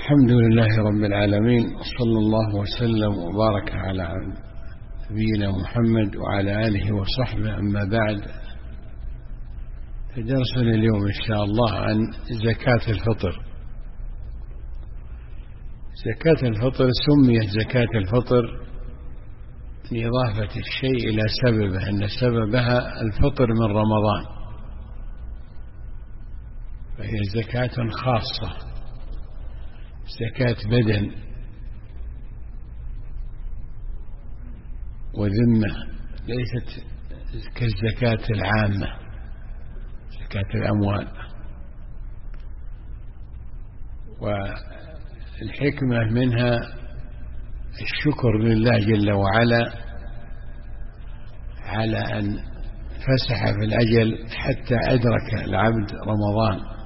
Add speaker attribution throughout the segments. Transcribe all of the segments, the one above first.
Speaker 1: الحمد لله رب العالمين، صلى الله وسلم وبارك على نبينا محمد وعلى آله وصحبه. أما بعد، فدرسنا اليوم إن شاء الله عن زكاة الفطر. زكاة الفطر سميت زكاة الفطر لإضافة الشيء إلى سببه، أن سببها الفطر من رمضان، فهي زكاة خاصة، زكاة بدن وذمة، ليست كالزكاة العامة زكاة الأموال. والحكمة منها الشكر لله جل وعلا على أن فسح في الأجل حتى أدرك العبد رمضان،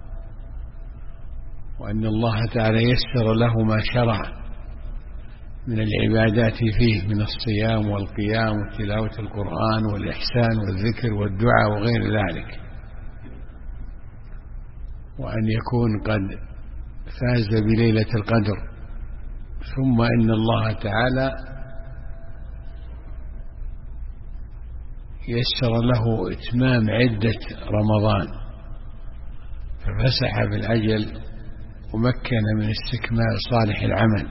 Speaker 1: وأن الله تعالى يسر له ما شرع من العبادات فيه من الصيام والقيام وتلاوة القرآن والإحسان والذكر والدعاء وغير ذلك، وأن يكون قد فاز بليلة القدر. ثم إن الله تعالى يسر له إتمام عدة رمضان، ففسح في الأجل ومكن من استكمال صالح العمل.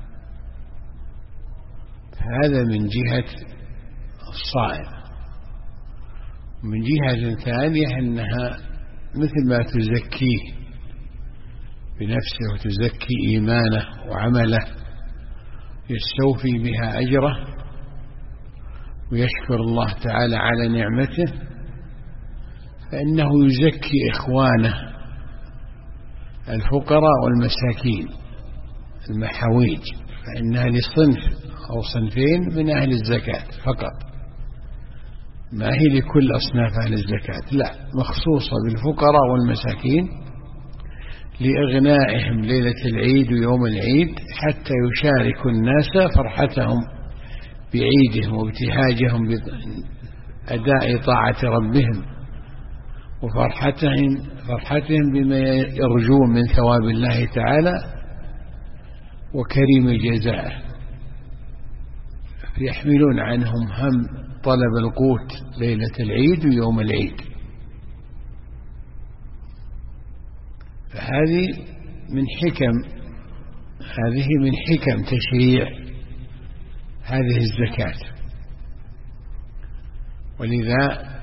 Speaker 1: هذا من جهة الصائم. ومن جهة ثانية أنها مثل ما تزكيه بنفسه وتزكي إيمانه وعمله، يستوفي بها أجره ويشكر الله تعالى على نعمته، فإنه يزكي إخوانه الفقراء والمساكين المحاويج، فإنها لصنف أو صنفين من أهل الزكاة فقط، ما هي لكل أصناف أهل الزكاة، لا، مخصوصة بالفقراء والمساكين لإغنائهم ليلة العيد ويوم العيد، حتى يشاركوا الناس فرحتهم بعيدهم وابتهاجهم بأداء طاعة ربهم، وفرحتهم بما يرجون من ثواب الله تعالى وكريم جزاءه، فيحملون عنهم هم طلب القوت ليلة العيد ويوم العيد. فهذه من حكم تشريع هذه الزكاة. ولذا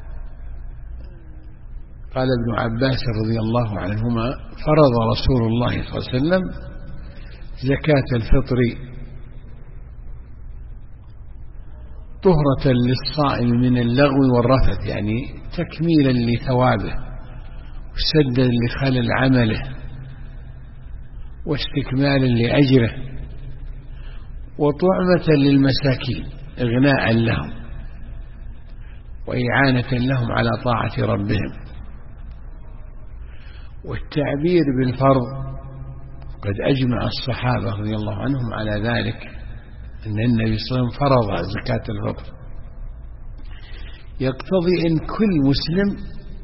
Speaker 1: قال ابن عباس رضي الله عنهما: فرض رسول الله صلى الله عليه وسلم زكاة الفطر طهرة للصائم من اللغو والرفث، يعني تكميلا لثوابه وسدا لخلل عمله واستكمالا لأجره، وطعمة للمساكين إغناء لهم وإعانة لهم على طاعة ربهم. والتعبير بالفرض قد أجمع الصحابة رضي الله عنهم على ذلك، أن النبي صلى الله عليه وسلم فرض زكاة الفطر، يقتضي أن كل مسلم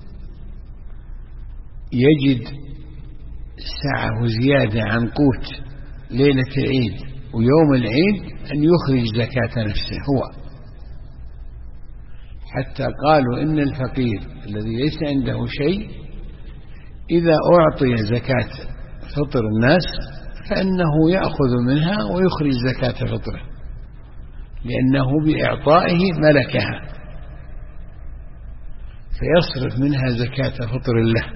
Speaker 1: يجد سعه زيادة عن قوت ليلة العيد ويوم العيد أن يخرج زكاة نفسه هو، حتى قالوا إن الفقير الذي ليس عنده شيء إذا أعطي زكاة فطر الناس فإنه يأخذ منها ويخرج زكاة فطره، لأنه بإعطائه ملكها، فيصرف منها زكاة فطر له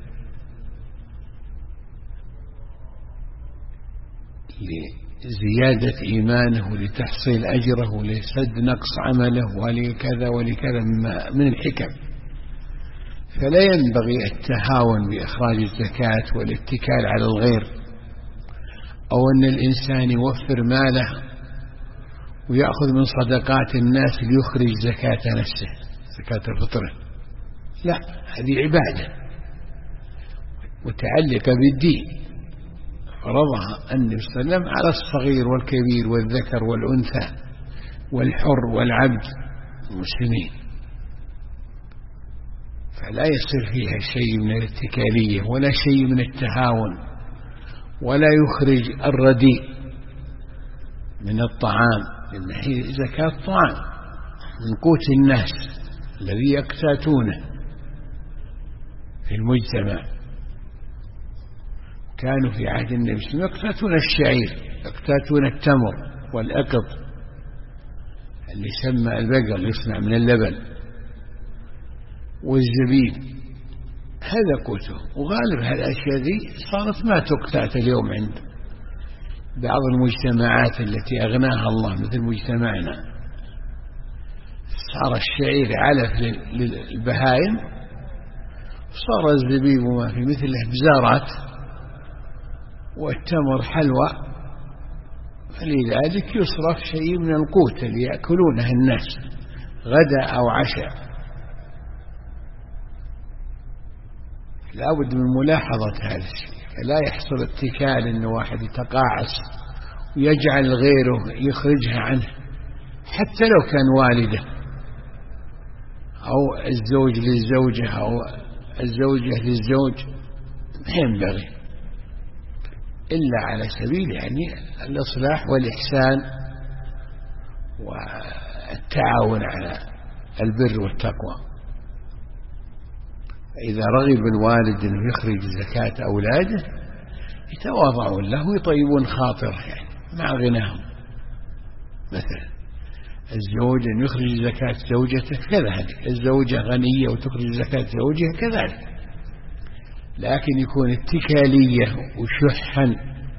Speaker 1: لزيادة إيمانه ولتحصيل أجره ولسد نقص عمله ولكذا ولكذا من الحكم. فلا ينبغي التهاون بإخراج الزكاة والاتكال على الغير، أو أن الإنسان يوفر ماله ويأخذ من صدقات الناس ليخرج زكاة نفسه زكاة فطره، لا، هذه عبادة متعلقة بالدين، فرضها النبي صلى الله عليه وسلم على الصغير والكبير والذكر والأنثى والحر والعبد المسلمين، فلا يصير فيها شيء من الاتكالية ولا شيء من التهاون ولا يخرج الرديء من الطعام، لأن هي زكاة طعام من قوت الناس الذي يقتاتونه في المجتمع. كانوا في عهد النبي صلى الله عليه وسلم يقتاتون الشعير، يقتاتون التمر والأقط اللي يسمى البقل يصنع من اللبن والزبيب، هذا قوته. وغالب هذه الأشياء دي صارت ما تقتات اليوم عند بعض المجتمعات التي أغناها الله مثل مجتمعنا. صار الشعير علف للبهائم، وصار الزبيب وما في مثله بزارات، والتمر حلوى، فلذلك يصرف شيء من القوت اللي يأكلونه الناس غدا أو عشاء. لا بد من ملاحظة هذا الشيء، فلا يحصل اتكال إن واحد يتقاعس ويجعل غيره يخرجها عنه، حتى لو كان والده أو الزوج للزوجة أو الزوجة للزوج، ما ينبغي إلا على سبيل يعني الإصلاح والإحسان والتعاون على البر والتقوى. إذا رغب الوالد أنه يخرج زكاة أولاده يتواضعون له ويطيبون خاطره يعني مع غناهم. مثلا الزوج أن يخرج زكاة زوجته كذلك، الزوجة غنية وتخرج زكاة زوجها كذلك، لكن يكون اتكالية وشحا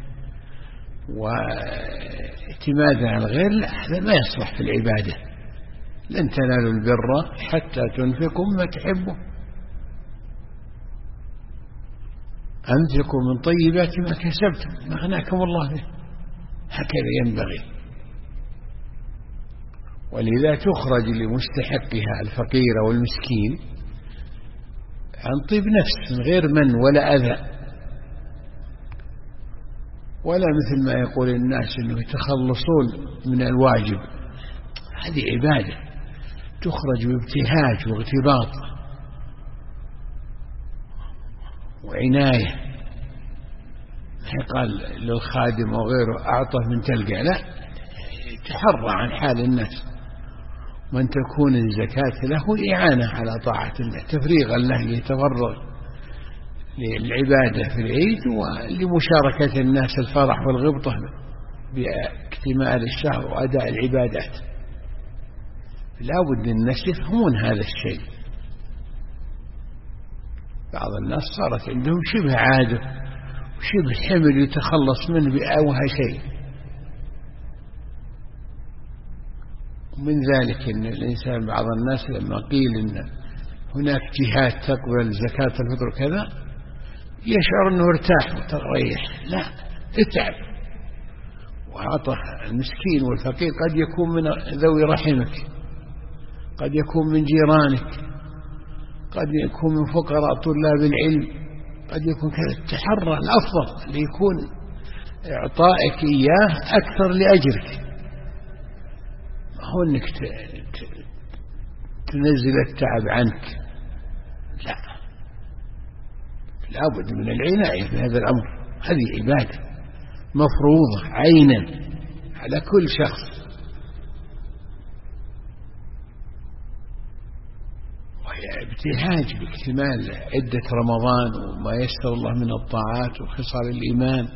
Speaker 1: واعتمادا على الغير، لا، هذا ما يصلح في العبادة. لن تنالوا البر حتى تنفقوا مما تحبوا، أنفقوا من طيبات ما كسبتم ما أغناكم الله به، هكذا ينبغي. ولذا تخرج لمستحقها الفقير والمسكين عن طيب نفس من غير من ولا أذى، ولا مثل ما يقول الناس أنه يتخلصون من الواجب. هذه عبادة تخرج بابتهاج واغتباط وعناية. قال للخادم وغيره أعطه من تلقى، لا، تحرى عن حال الناس. من تكون الزكاة له إعانة على طاعة الله، تفريغا له ليتفرغ للعبادة في العيد ولمشاركة الناس الفرح والغبطة باكتمال الشهر وأداء العبادات. لا بد الناس يفهمون هذا الشيء. بعض الناس صارت عندهم شبه عادة وشبه حمل يتخلص منه بأوهى شيء. ومن ذلك أن الإنسان بعض الناس لما قيل أن هناك جهات تقبل زكاة الفطر كذا يشعر أنه ارتاح وتريح. لا، اتعب وأعطه. المسكين والفقير قد يكون من ذوي رحمك، قد يكون من جيرانك، قد يكون من فقراء طلاب العلم، قد يكون كذا. تحرى الأفضل ليكون إعطائك إياه أكثر لأجرك، ما هو أنك تنزل التعب عنك. لا بد من العناية في هذا الأمر. هذه عبادة مفروضة عينا على كل شخص، وهي ابتهاج باكتمال عدة رمضان وما يسر الله من الطاعات وخصال الإيمان،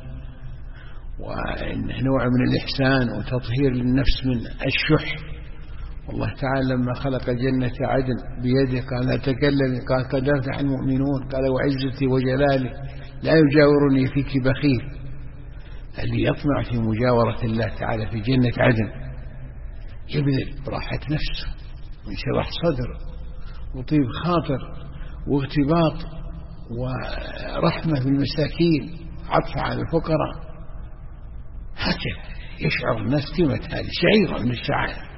Speaker 1: وإنه نوع من الإحسان وتطهير للنفس من الشح. والله تعالى لما خلق جنة عدن بيده قال لا تكلم، قال قد أفلح المؤمنون، قال وعزتي وجلالي لا يجاورني فيك بخيل. اللي يطمع في مجاورة الله تعالى في جنة عدن يبذل براحة نفسه وانشراح صدر وطيب خاطر واغتباط ورحمة بالمساكين عطف على الفقراء. هكذا يشعر الناس قيمة هذه شعيرة من الشعائر،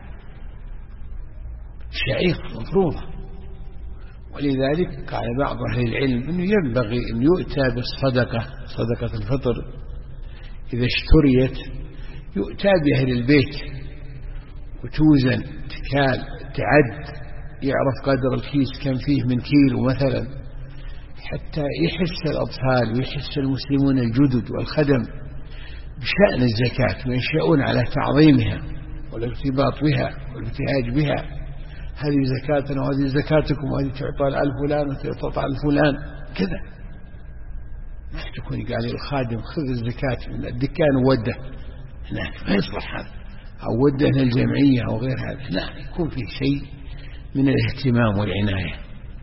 Speaker 1: شعيرة مفروضة. ولذلك قال بعض أهل العلم أنه ينبغي أن يؤتى بالصدقة، صدقة الفطر إذا اشتريت يؤتى بأهل البيت وتوزن تكال تعد، يعرف قدر الكيس كم فيه من كيلو مثلا، حتى يحس الأطفال ويحس المسلمون الجدد والخدم بشأن الزكاة وينشأون على تعظيمها والارتباط بها والابتهاج بها. هذه زكاتنا وهذه زكاتكم وهذه تعطى لآل فلان وتعطى على فلان كذا. ما تكون قال الخادم خذ الزكاة من الدكان ووده هناك، ما يصلح هذا، أو وده إلى الجمعية أو غير هذا. لا، يكون فيه شيء من الاهتمام والعناية.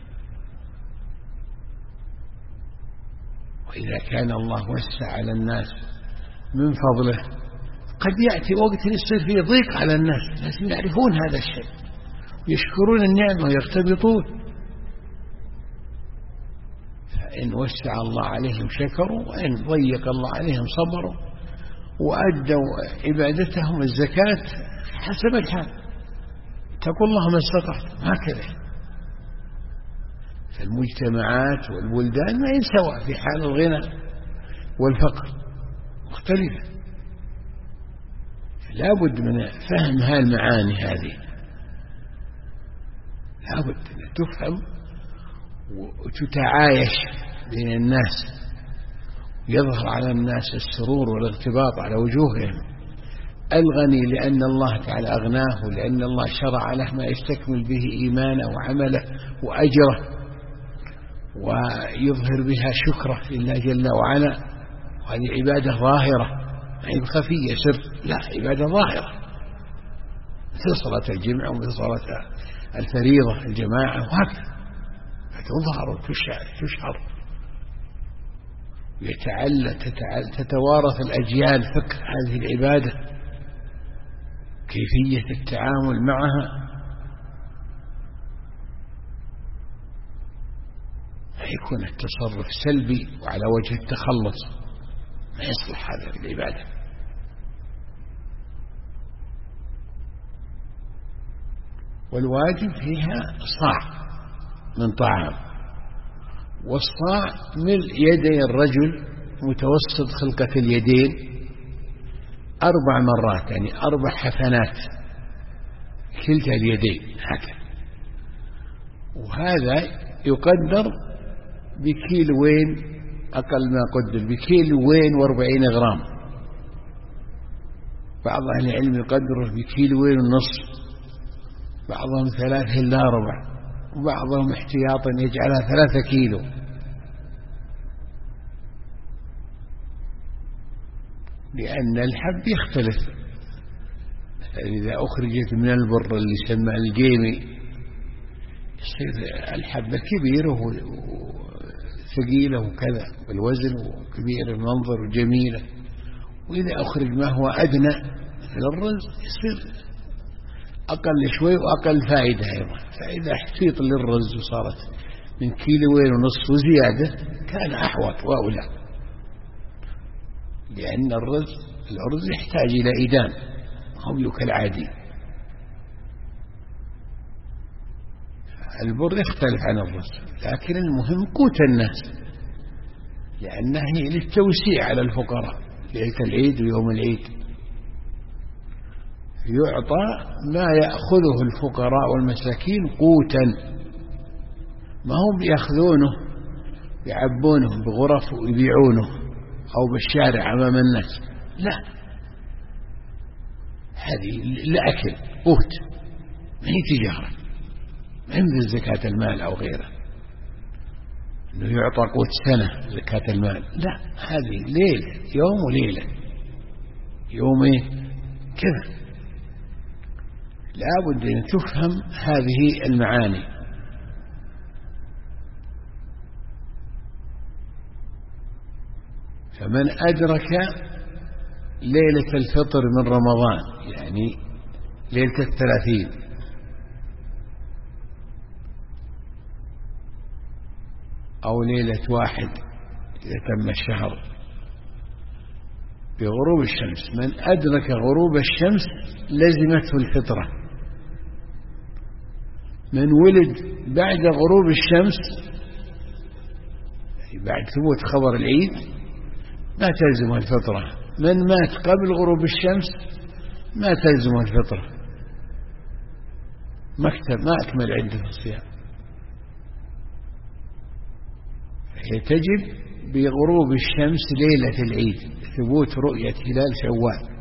Speaker 1: وإذا كان الله وسع على الناس من فضله قد يأتي وقت يصير فيه ضيق على الناس، لازم يعرفون هذا الشيء ويشكرون النعمة ويرتبطون. فإن وسع الله عليهم شكروا، وإن ضيق الله عليهم صبروا وأدوا عبادتهم الزكاة حسب الحال. اتقوا الله ما استطعتم، هكذا. فالمجتمعات والبلدان ما يسوى في حال الغنى والفقر، مختلفة. لا بد من فهم هالمعاني هذه، لا بد أن تفهم وتتعايش بين الناس، يظهر على الناس السرور والارتباط على وجوههم. الغني لأن الله تعالى أغناه، ولأن الله شرع له ما يستكمل به إيمانه وعمله وأجره، ويظهر بها شكره لله جل وعلا. وهذه عبادة ظاهرة، ما هي خفية سر، لا، عبادة ظاهرة مثل صلاة الجمعة ومثل صلاة الفريضة الجماعة، وهكذا تظهر وتشعر تتوارث الأجيال فكر هذه العبادة، كيفية التعامل معها. لا يكون التصرف سلبي وعلى وجه التخلص، ما يصلح هذا في العبادة. والواجب فيها صاع من طعام، والصاع ملء يدي الرجل متوسط خلقة اليدين 4 مرات، يعني 4 حفنات كلتا اليدين هكذا. وهذا يقدر بكيلوين، أقل ما قدر بكيلوين و40 غرام. بعض أهل العلم يقدره بكيلوين ونصف، بعضهم 3 إلا 4، وبعضهم احتياطا يجعلها 3 كيلو. لأن الحب يختلف. إذا أخرجت من البر اللي يسمى الجيمي يصير الحبة كبيرة وثقيلة وكذا بالوزن وكبيرة المنظر وجميلة. وإذا أخرج ما هو أدنى مثل الرز يصير أقل شوي وأقل فائدة أيضا. فإذا احتيط للرز وصارت من 1.5 كيلو وزيادة كان أحوط وأولى، لأن الأرز يحتاج إلى إيدام أو يؤكل عادي. البر يختلف عن الرز، لكن المهم قوت الناس، لأنه هي للتوسيع على الفقراء ليلة العيد ويوم العيد. يعطى ما يأخذه الفقراء والمساكين قوتا، ما هم يأخذونه يعبونه بغرف ويبيعونه أو بالشارع أمام الناس، لا، هذه لأكل قوت، ما هي تجارة، ما هي مثل زكاة المال أو غيره أنه يعطى قوت سنة زكاة المال، لا، هذه ليلة، يوم وليلة، يومين كذا. لا بد أن تفهم هذه المعاني. فمن أدرك ليلة الفطر من رمضان، يعني ليلة 30، أو ليلة 1 إذا تم الشهر بغروب الشمس، من أدرك غروب الشمس لزمته الفطرة. من ولد بعد غروب الشمس، بعد ثبوت خبر العيد، ما تلزمه الفطرة. من مات قبل غروب الشمس ما تلزمه الفطرة، ما أكمل عدة الصيام. هي تجب بغروب الشمس ليلة العيد، ثبوت رؤية هلال شوال.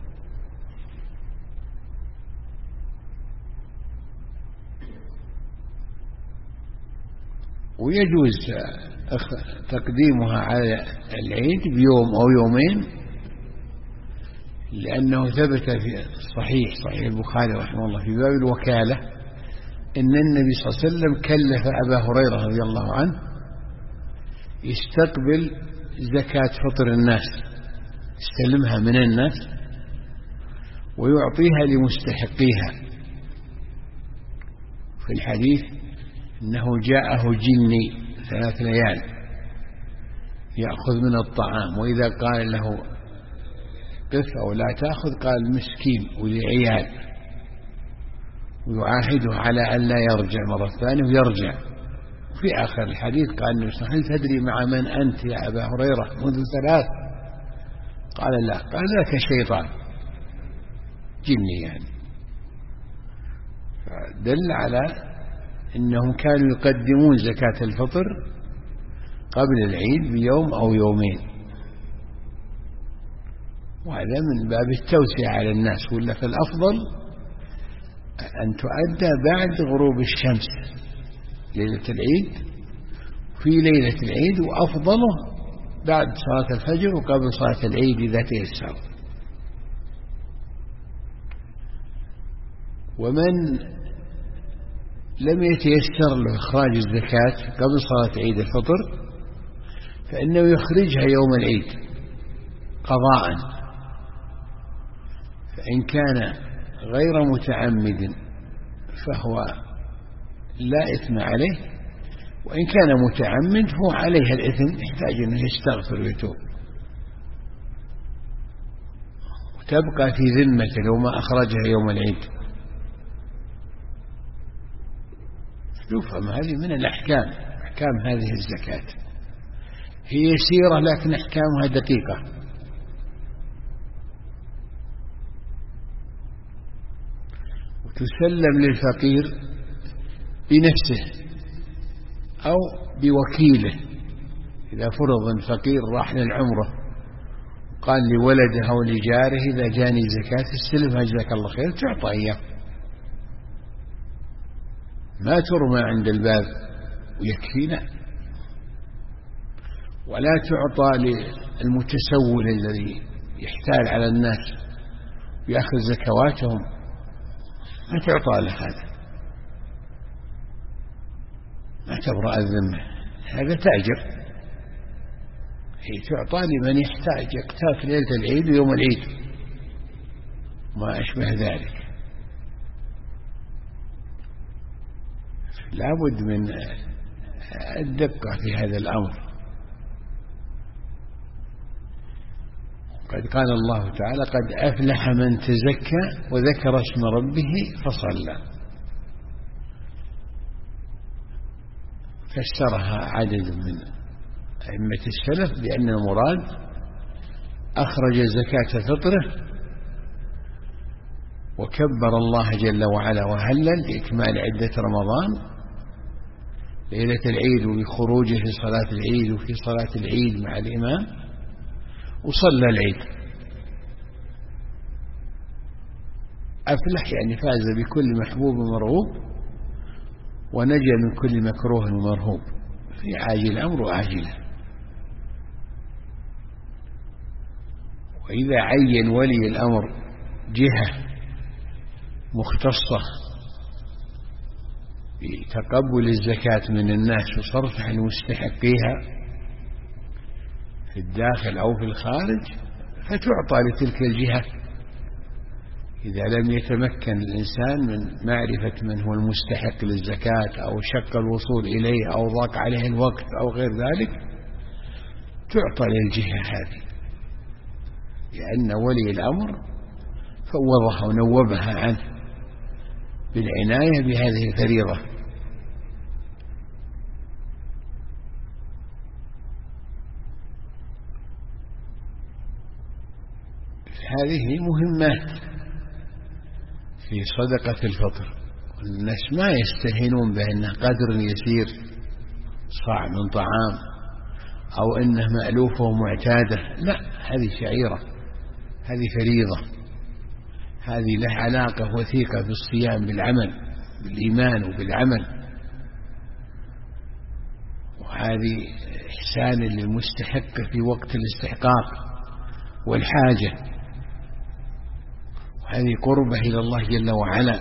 Speaker 1: ويجوز تقديمها على العيد بيوم أو يومين، لأنه ثبت في صحيح البخاري رحمه الله في باب الوكالة إن النبي صلى الله عليه وسلم كلف أبا هريرة رضي الله عنه يستقبل زكاة فطر الناس، يستلمها من الناس ويعطيها لمستحقيها. في الحديث إنه جاءه جني 3 ليال يأخذ من الطعام، وإذا قال له قف أو لا تأخذ قال مسكين ولعيال، ويعاهده على أن لا يرجع مرة ثانية، ويرجع. في آخر الحديث قال: هل تدري مع من أنت يا أبا هريرة منذ 3؟ قال: لا. قال: ذاك شيطان جني يعني. دل على إنهم كانوا يقدمون زكاة الفطر قبل العيد بيوم أو يومين، وهذا من باب التوسعة على الناس. ولا فالأفضل أن تؤدى بعد غروب الشمس ليلة العيد، في ليلة العيد، وأفضله بعد صلاة الفجر وقبل صلاة العيد إذا تيسر. ومن لم يتيسر له إخراج الزكاة قبل صلاة عيد الفطر فإنه يخرجها يوم العيد قضاء، فإن كان غير متعمد فهو لا إثم عليه، وإن كان متعمد فهو عليه الإثم، يحتاج أنه يستغفر ويتوب، وتبقى في ذمته لو ما أخرجها يوم العيد. يفهم هذه من الأحكام، أحكام هذه الزكاة هي يسيرة لكن أحكامها دقيقة. وتسلم للفقير بنفسه أو بوكيله. إذا فرض الفقير راح للعمرة قال لولده أو لجاره: إذا جاني زكاة استلمها جزاك الله خير، تعطى إياه، ما ترمى عند الباب ويكفينا. ولا تعطى للمتسول الذي يحتال على الناس ويأخذ زكواتهم، ما تعطى له، هذا ما تبرأ الذمة، هذا تاجر. هي تعطى لمن يحتاج، يقتات ليلة العيد ويوم العيد ما أشبه ذلك. لا بد من الدقة في هذا الأمر. قد قال الله تعالى: قد أفلح من تزكى وذكر اسم ربه فصلى. فسرها عدد من أئمة السلف بأن المراد أخرج زكاة فطره وكبر الله جل وعلا وهلل لإكمال عدة رمضان ليلة العيد، وبخروجه في صلاة العيد وفي صلاة العيد مع الإمام، وصلى العيد. أفلح يعني فاز بكل محبوب ومرغوب، ونجى من كل مكروه ومرهوب في عاجل الأمر وآجله. وإذا عين ولي الأمر جهة مختصة بتقبل الزكاة من الناس وصرفها لمستحقيها في الداخل أو في الخارج، فتعطى لتلك الجهة إذا لم يتمكن الإنسان من معرفة من هو المستحق للزكاة أو شق الوصول إليه أو ضاق عليه الوقت أو غير ذلك، تعطى للجهة هذه، لأن ولي الأمر فوضها ونوبها عنه بالعناية بهذه الفريضة. هذه مهمات في صدقة الفطر، الناس ما يستهينون بأنه قدر يسير، صاع من طعام أو أنه مألوفة ومعتادة، لا، هذه شعيرة، هذه فريضة، هذه له علاقة وثيقة بالصيام، بالعمل، بالإيمان وبالعمل، وهذه إحسان للمستحق في وقت الاستحقاق والحاجة، وهذه قربة إلى الله جل وعلا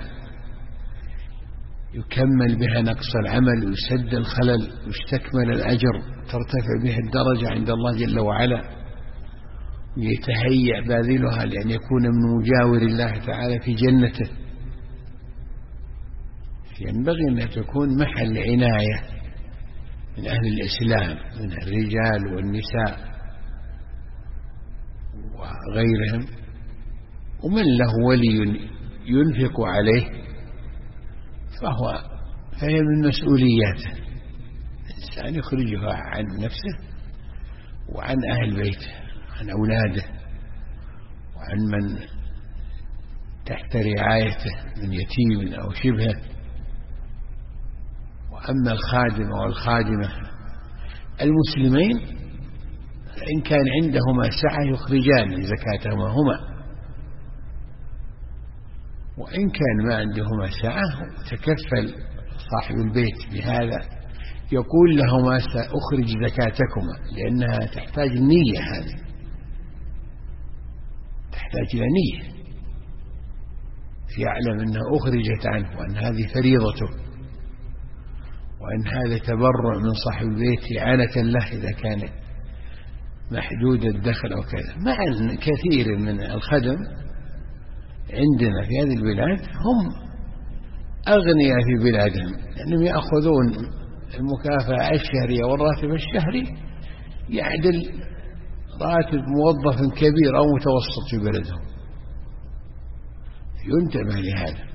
Speaker 1: يكمل بها نقص العمل ويسد الخلل ويستكمل الأجر، ترتفع بها الدرجة عند الله جل وعلا، ويتهيأ باذلها لأن يكون من مجاور الله تعالى في جنته. ينبغي أن تكون محل عناية من أهل الإسلام، من الرجال والنساء وغيرهم، ومن له ولي ينفق عليه فهي من مسؤولياته، الإنسان يخرجها عن نفسه وعن أهل بيته، عن أولاده، وعن من تحت رعايته من يتيم أو شبهه. وأما الخادم والخادمة المسلمين إن كان عندهما سعة يخرجان زكاتهما هما، وإن كان ما عندهما سعة تكفل صاحب البيت بهذا، يقول لهما سأخرج زكاتكما، لأنها تحتاج نية، هذه تحتاج إلى نية، يعلم أنها أخرجت عنه وأن هذه فريضته، وأن هذا تبرع من صاحب البيت إعانة له إذا كان محدود الدخل أو كذا. مع أن كثير من الخدم عندنا في هذه البلاد هم أغنياء في بلادهم، لأنهم يأخذون المكافأة الشهرية والراتب الشهري يعدل راتب موظف كبير أو متوسط في بلدهم، ينتبه لهذا.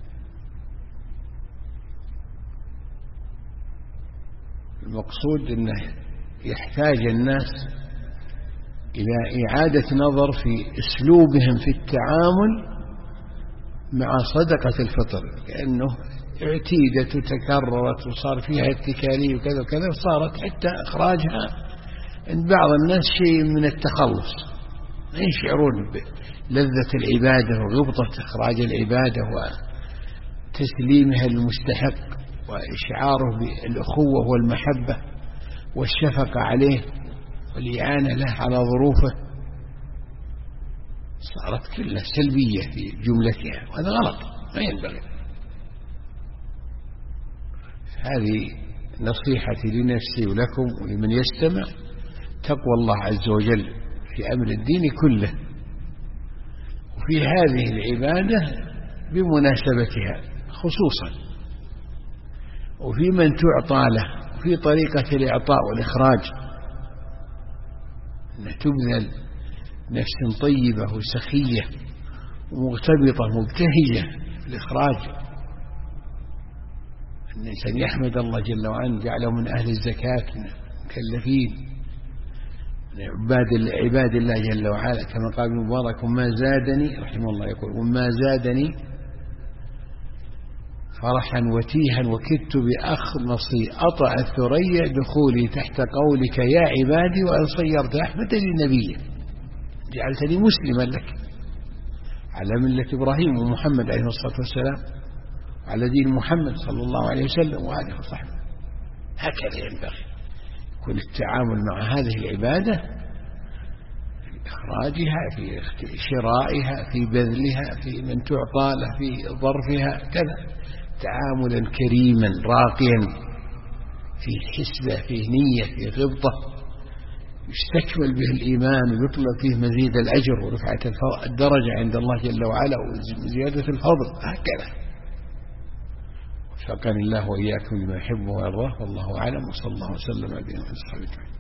Speaker 1: المقصود أنه يحتاج الناس إلى إعادة نظر في أسلوبهم في التعامل مع صدقة الفطر، لأنه اعتيدت وتكررت وصار فيها اتكالية وكذا وكذا، وصارت حتى إخراجها عند بعض الناس شيء من التخلص، ما يشعرون بلذة العبادة وغبطة إخراج العبادة وتسليمها للمستحق وإشعاره بالأخوة والمحبة والشفقة عليه والإعانة له على ظروفه، صارت كلها سلبية في جملتها، وهذا غلط ما ينبغي. هذه نصيحتي لنفسي ولكم ولمن يستمع، تقوى الله عز وجل في أمر الدين كله، وفي هذه العبادة بمناسبتها خصوصا، وفي من تعطى له، وفي طريقة الإعطاء والإخراج، أن تبذل نفس طيبة وسخية ومغتبطة مبتهجة في الإخراج. الإنسان يحمد الله جل وعلا جعله من أهل الزكاة مكلفين عباد الله جل وعلا، كما قال ابن مبارك: وما زادني، رحمه الله يقول: وما زادني فرحا وتيها وكدت بأخمصي أطع الثريا دخولي تحت قولك يا عبادي، وأن صيرت أحمد لي نبيا، جعلتني مسلما لك على ملة إبراهيم ومحمد عليه الصلاة والسلام، وعلى دين محمد صلى الله عليه وسلم وآله وصحبه. هكذا ينبغي يكون التعامل مع هذه العبادة في إخراجها، في شرائها، في بذلها، في من تعطى له، في ظرفها، كذا تعاملا كريما راقيا، فيه حسبة، فيه نية، فيه غبطة، يستكمل به الإيمان ويطلب فيه مزيد الأجر ورفعة الدرجة عند الله جل وعلا وزيادة الفضل. هكذا وفقني الله وإياكم لما يحبه ويرضاه، والله أعلم، وصلى الله وسلم على نبينا محمد.